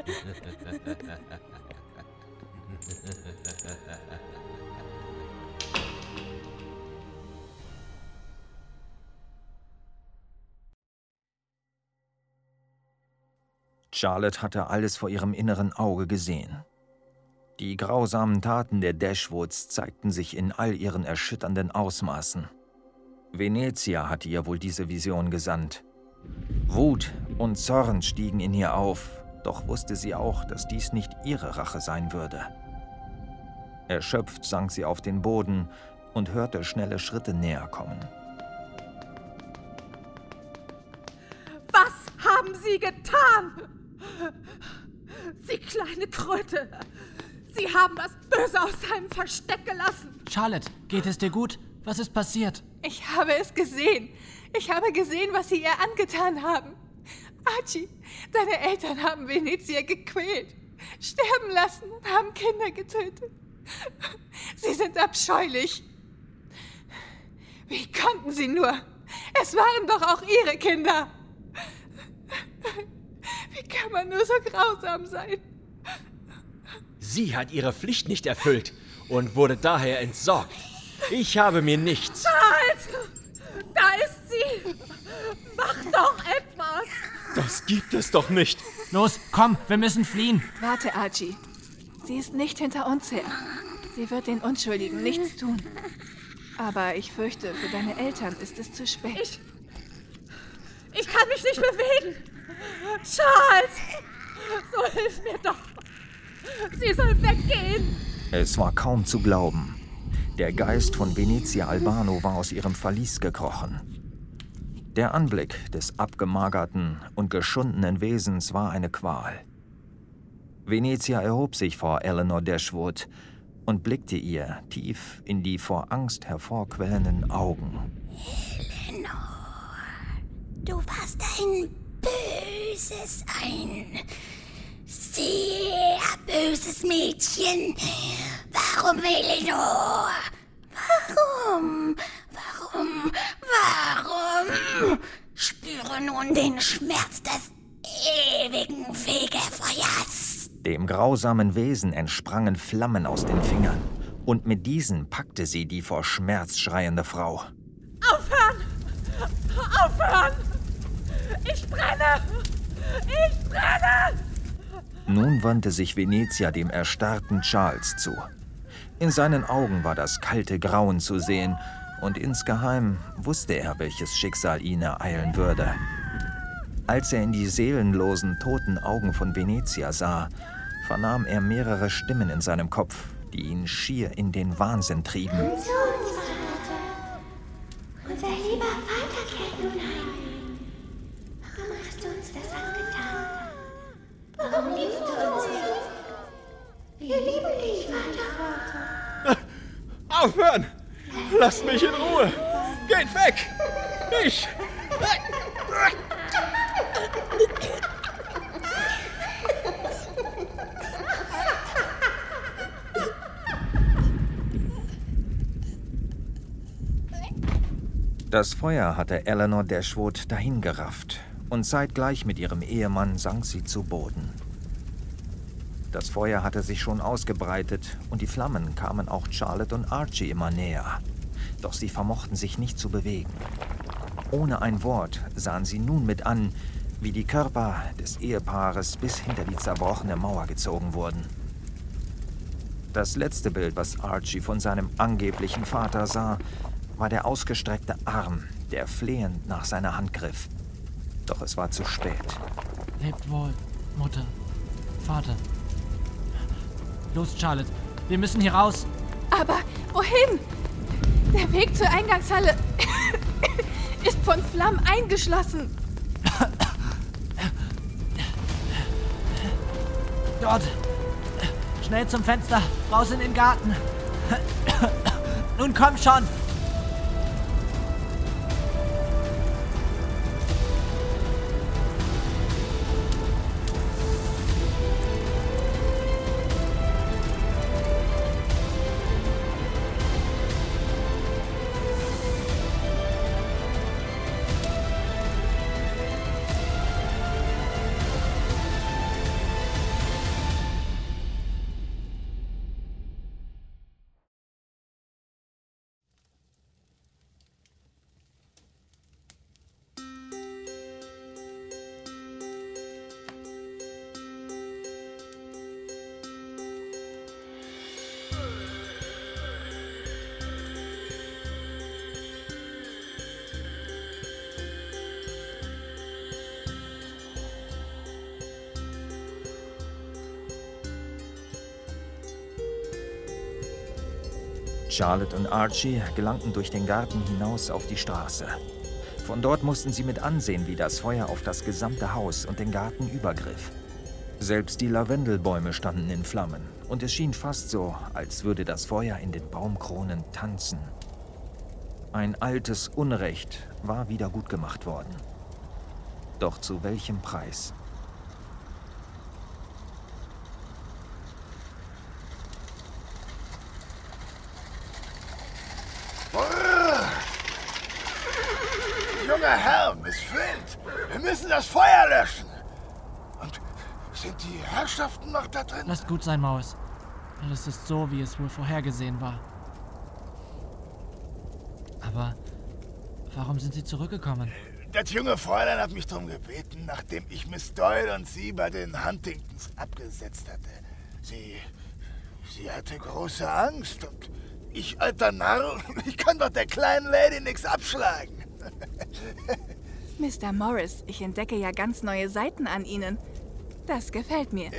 Charlotte hatte alles vor ihrem inneren Auge gesehen. Die grausamen Taten der Dashwoods zeigten sich in all ihren erschütternden Ausmaßen. Venezia hatte ihr wohl diese Vision gesandt. Wut und Zorn stiegen in ihr auf, doch wusste sie auch, dass dies nicht ihre Rache sein würde. Erschöpft sank sie auf den Boden und hörte schnelle Schritte näher kommen. Was haben Sie getan? Sie kleine Kröte! Sie haben das Böse aus seinem Versteck gelassen! Charlotte, geht es dir gut? Was ist passiert? Ich habe es gesehen. Ich habe gesehen, was Sie ihr angetan haben. Archie, deine Eltern haben Venezia gequält, sterben lassen und haben Kinder getötet. Sie sind abscheulich. Wie konnten Sie nur? Es waren doch auch Ihre Kinder. Wie kann man nur so grausam sein? Sie hat ihre Pflicht nicht erfüllt und wurde daher entsorgt. Ich habe mir nichts... Charles! Da ist sie! Mach doch etwas! Das gibt es doch nicht! Los, komm, wir müssen fliehen! Warte, Archie. Sie ist nicht hinter uns her. Sie wird den Unschuldigen nichts tun. Aber ich fürchte, für deine Eltern ist es zu spät. Ich... Ich kann mich nicht bewegen! Charles! So hilf mir doch! Sie soll weggehen! Es war kaum zu glauben. Der Geist von Venezia Albano war aus ihrem Verlies gekrochen. Der Anblick des abgemagerten und geschundenen Wesens war eine Qual. Venezia erhob sich vor Eleanor Dashwood und blickte ihr tief in die vor Angst hervorquellenden Augen. Eleanor, du warst ein böses, ein sehr böses Mädchen. Warum, Eleanor? Warum? Warum? Warum? Spüre nun den Schmerz des ewigen Fegefeuers. Dem grausamen Wesen entsprangen Flammen aus den Fingern, und mit diesen packte sie die vor Schmerz schreiende Frau. Aufhören! Aufhören! Ich brenne! Ich brenne! Nun wandte sich Venezia dem erstarrten Charles zu. In seinen Augen war das kalte Grauen zu sehen, und insgeheim wusste er, welches Schicksal ihn ereilen würde. Als er in die seelenlosen, toten Augen von Venezia sah, vernahm er mehrere Stimmen in seinem Kopf, die ihn schier in den Wahnsinn trieben. Komm zu uns, Vater. Unser lieber Vater kehrt nun heim. Warum hast du uns das angetan? Warum liebst du uns nicht? Wir lieben dich, Vater. Aufhören! Lasst mich in Ruhe! Geht weg! Ich! Das Feuer hatte Eleanor Dashwood dahingerafft, und zeitgleich mit ihrem Ehemann sank sie zu Boden. Das Feuer hatte sich schon ausgebreitet, und die Flammen kamen auch Charlotte und Archie immer näher. Doch sie vermochten sich nicht zu bewegen. Ohne ein Wort sahen sie nun mit an, wie die Körper des Ehepaares bis hinter die zerbrochene Mauer gezogen wurden. Das letzte Bild, was Archie von seinem angeblichen Vater sah, war der ausgestreckte Arm, der flehend nach seiner Hand griff. Doch es war zu spät. Lebt wohl, Mutter, Vater. Los, Charlotte, wir müssen hier raus. Aber wohin? Der Weg zur Eingangshalle ist von Flammen eingeschlossen. Dort. Schnell zum Fenster, raus in den Garten. Nun komm schon. Charlotte und Archie gelangten durch den Garten hinaus auf die Straße. Von dort mussten sie mit ansehen, wie das Feuer auf das gesamte Haus und den Garten übergriff. Selbst die Lavendelbäume standen in Flammen und es schien fast so, als würde das Feuer in den Baumkronen tanzen. Ein altes Unrecht war wieder gutgemacht worden. Doch zu welchem Preis? Junger Herr, Miss Flint, wir müssen das Feuer löschen. Und sind die Herrschaften noch da drin? Lasst gut sein, Maus. Alles ist so, wie es wohl vorhergesehen war. Aber warum sind Sie zurückgekommen? Das junge Fräulein hat mich darum gebeten, nachdem ich Miss Doyle und sie bei den Huntingtons abgesetzt hatte. Sie, sie hatte große Angst und ich, alter Narr, ich kann doch der kleinen Lady nichts abschlagen. Mister Morris, ich entdecke ja ganz neue Seiten an Ihnen. Das gefällt mir.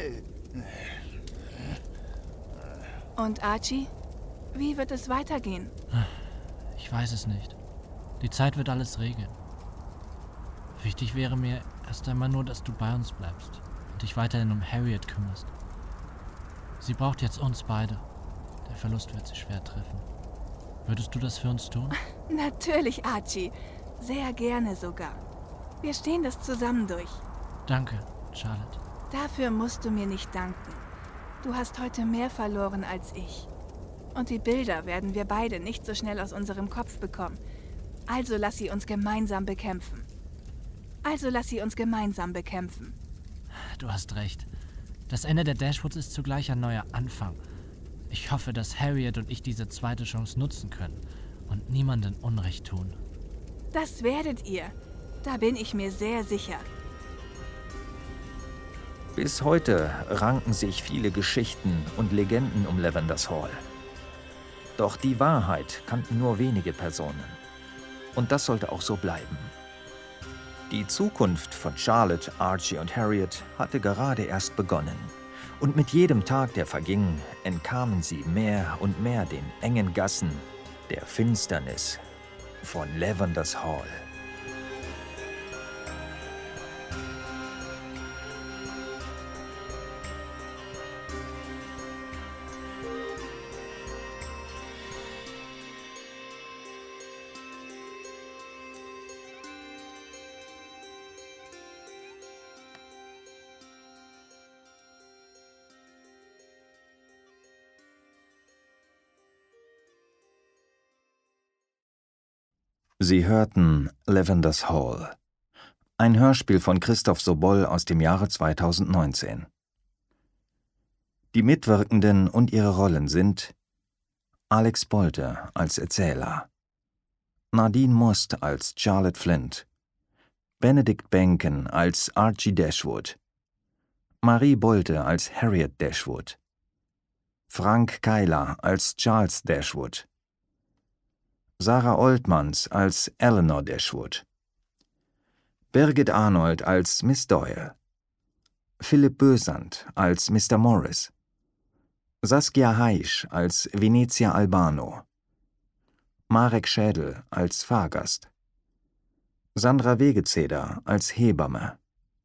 Und Archie, wie wird es weitergehen? Ich weiß es nicht. Die Zeit wird alles regeln. Wichtig wäre mir erst einmal nur, dass du bei uns bleibst und dich weiterhin um Harriet kümmerst. Sie braucht jetzt uns beide. Der Verlust wird sie schwer treffen. Würdest du das für uns tun? Natürlich, Archie. Sehr gerne sogar. Wir stehen das zusammen durch. Danke, Charlotte. Dafür musst du mir nicht danken. Du hast heute mehr verloren als ich. Und die Bilder werden wir beide nicht so schnell aus unserem Kopf bekommen. Also lass sie uns gemeinsam bekämpfen. Also lass sie uns gemeinsam bekämpfen. Du hast recht. Das Ende der Dashwoods ist zugleich ein neuer Anfang. Ich hoffe, dass Harriet und ich diese zweite Chance nutzen können und niemandem Unrecht tun. Das werdet ihr. Da bin ich mir sehr sicher. Bis heute ranken sich viele Geschichten und Legenden um Lavenders Hall. Doch die Wahrheit kannten nur wenige Personen. Und das sollte auch so bleiben. Die Zukunft von Charlotte, Archie und Harriet hatte gerade erst begonnen. Und mit jedem Tag, der verging, entkamen sie mehr und mehr den engen Gassen der Finsternis von Lavenders Hall. Sie hörten Lavenders Hall, ein Hörspiel von Christoph Sobol aus dem Jahre zweitausendneunzehn. Die Mitwirkenden und ihre Rollen sind Alex Bolte als Erzähler, Nadine Most als Charlotte Flint, Benedict Benken als Archie Dashwood, Marie Bolte als Harriet Dashwood, Frank Keiler als Charles Dashwood, Sarah Oltmans als Eleanor Dashwood, Birgit Arnold als Miss Doyle, Philipp Bösand als Mister Morris, Saskia Heisch als Venezia Albano, Marek Schädel als Fahrgast, Sandra Wegezeder als Hebamme,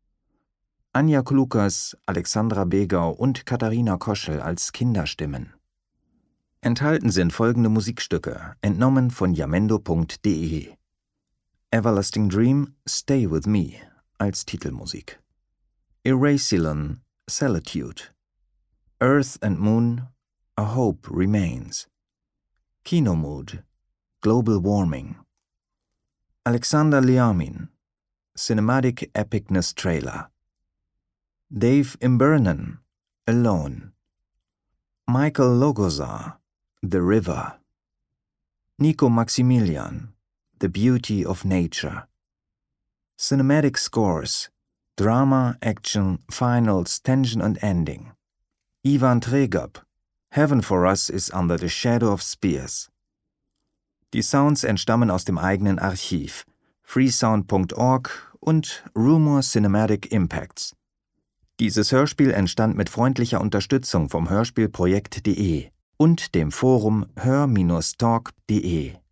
Anja Klukas, Alexandra Begau und Katharina Koschel als Kinderstimmen. Enthalten sind folgende Musikstücke, entnommen von jamendo punkt de. Everlasting Dream, Stay With Me als Titelmusik. Erasylon, Solitude. Earth and Moon, A Hope Remains. Kinomood, Global Warming. Alexander Liamin, Cinematic Epicness Trailer. Dave Imbernan, Alone. Michael Logozar, The River. Nico Maximilian, The Beauty of Nature. Cinematic Scores, Drama, Action, Finals, Tension and Ending. Ivan Tregab, Heaven for Us is Under the Shadow of Spears. Die Sounds entstammen aus dem eigenen Archiv, freesound punkt org und Rumor Cinematic Impacts. Dieses Hörspiel entstand mit freundlicher Unterstützung vom Hörspielprojekt punkt de. und dem Forum hör Bindestrich talk punkt de.